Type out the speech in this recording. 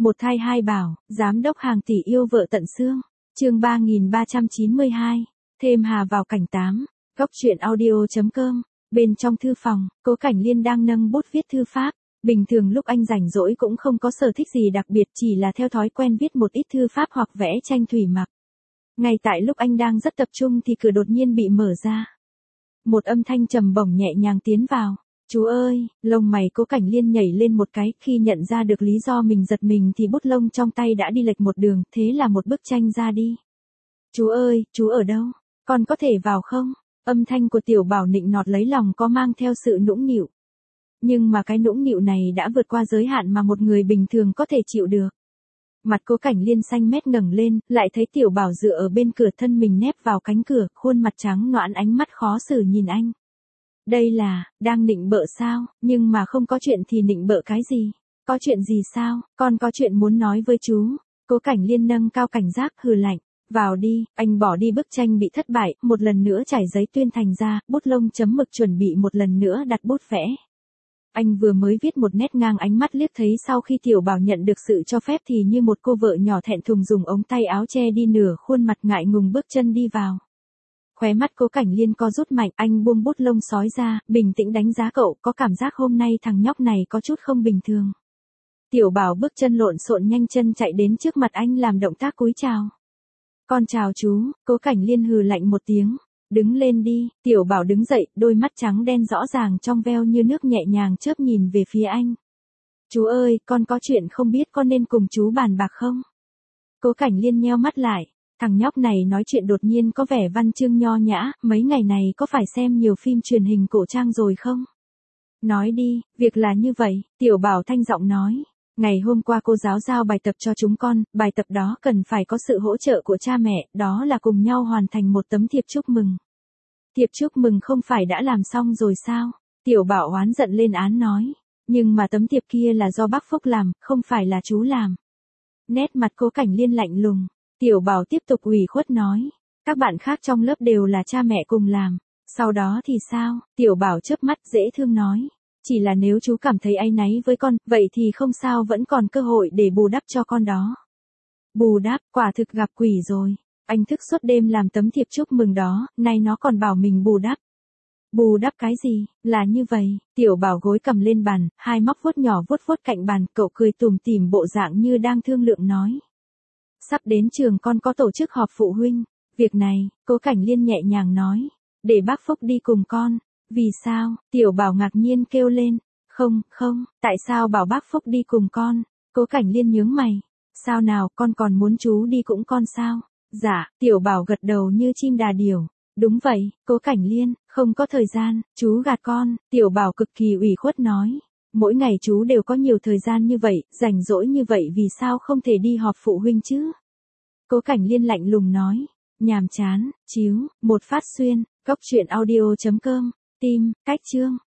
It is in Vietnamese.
Một thai hai bảo, giám đốc hàng tỷ yêu vợ tận xương. Chương 3392. Thêm Hà vào cảnh 8. Góc truyện audio.com. Bên trong thư phòng, Cố Cảnh Liên đang nâng bút viết thư pháp. Bình thường lúc anh rảnh rỗi cũng không có sở thích gì đặc biệt, chỉ là theo thói quen viết một ít thư pháp hoặc vẽ tranh thủy mặc. Ngay tại lúc anh đang rất tập trung thì cửa đột nhiên bị mở ra. Một âm thanh trầm bổng nhẹ nhàng tiến vào. Chú ơi, lông mày Cố Cảnh Liên nhảy lên một cái, khi nhận ra được lý do mình giật mình thì bút lông trong tay đã đi lệch một đường, thế là một bức tranh ra đi. Chú ơi, chú ở đâu? Con có thể vào không? Âm thanh của Tiểu Bảo nịnh nọt lấy lòng có mang theo sự nũng nịu. Nhưng mà cái nũng nịu này đã vượt qua giới hạn mà một người bình thường có thể chịu được. Mặt Cố Cảnh Liên xanh mét ngẩng lên, lại thấy Tiểu Bảo dựa ở bên cửa, thân mình nép vào cánh cửa, khuôn mặt trắng nõn, ánh mắt khó xử nhìn anh. Đây là, đang nịnh bợ sao? Nhưng mà không có chuyện thì nịnh bợ cái gì? Có chuyện gì sao? Con có chuyện muốn nói với chú. Cố Cảnh Liên nâng cao cảnh giác, hừ lạnh. Vào đi, anh bỏ đi bức tranh bị thất bại, một lần nữa trải giấy tuyên thành ra, bút lông chấm mực chuẩn bị một lần nữa đặt bút vẽ. Anh vừa mới viết một nét ngang, ánh mắt liếc thấy sau khi Tiểu Bảo nhận được sự cho phép thì như một cô vợ nhỏ thẹn thùng dùng ống tay áo che đi nửa khuôn mặt, ngại ngùng bước chân đi vào. Khóe mắt Cố Cảnh Liên co rút mạnh, anh buông bút lông sói ra, bình tĩnh đánh giá cậu, có cảm giác hôm nay thằng nhóc này có chút không bình thường. Tiểu Bảo bước chân lộn xộn nhanh chân chạy đến trước mặt anh làm động tác cúi chào. Con chào chú. Cố Cảnh Liên hừ lạnh một tiếng. Đứng lên đi. Tiểu Bảo đứng dậy, đôi mắt trắng đen rõ ràng trong veo như nước nhẹ nhàng chớp nhìn về phía anh. Chú ơi, con có chuyện không biết con nên cùng chú bàn bạc không? Cố Cảnh Liên nheo mắt lại. Thằng nhóc này nói chuyện đột nhiên có vẻ văn chương nho nhã, mấy ngày này có phải xem nhiều phim truyền hình cổ trang rồi không? Nói đi, việc là như vậy, Tiểu Bảo thanh giọng nói. Ngày hôm qua cô giáo giao bài tập cho chúng con, bài tập đó cần phải có sự hỗ trợ của cha mẹ, đó là cùng nhau hoàn thành một tấm thiệp chúc mừng. Thiệp chúc mừng không phải đã làm xong rồi sao? Tiểu Bảo oán giận lên án nói. Nhưng mà tấm thiệp kia là do bác Phúc làm, không phải là chú làm. Nét mặt Cố Cảnh Liên lạnh lùng. Tiểu Bảo tiếp tục ủy khuất nói. Các bạn khác trong lớp đều là cha mẹ cùng làm. Sau đó thì sao? Tiểu Bảo chớp mắt dễ thương nói. Chỉ là nếu chú cảm thấy áy náy với con, vậy thì không sao, vẫn còn cơ hội để bù đắp cho con đó. Bù đắp, quả thực gặp quỷ rồi. Anh thức suốt đêm làm tấm thiệp chúc mừng đó, nay nó còn bảo mình bù đắp. Bù đắp cái gì? Là như vậy. Tiểu Bảo gối cầm lên bàn, hai móc vuốt nhỏ vuốt cạnh bàn, cậu cười tủm tỉm bộ dạng như đang thương lượng nói. Sắp đến trường con có tổ chức họp phụ huynh. Việc này, Cố Cảnh Liên nhẹ nhàng nói. Để bác Phúc đi cùng con. Vì sao? Tiểu Bảo ngạc nhiên kêu lên. Không, tại sao bảo bác Phúc đi cùng con? Cố Cảnh Liên nhướng mày. Sao nào, con còn muốn chú đi cũng con sao? Dạ, Tiểu Bảo gật đầu như chim đà điểu. Đúng vậy, Cố Cảnh Liên, không có thời gian, chú gạt con. Tiểu Bảo cực kỳ ủy khuất nói. Mỗi ngày chú đều có nhiều thời gian như vậy, rảnh rỗi như vậy, vì sao không thể đi họp phụ huynh chứ? Cố Cảnh Liên lạnh lùng nói. Nhàm chán, chíu, một phát xuyên, góc truyện audio.com, tim, cách chương.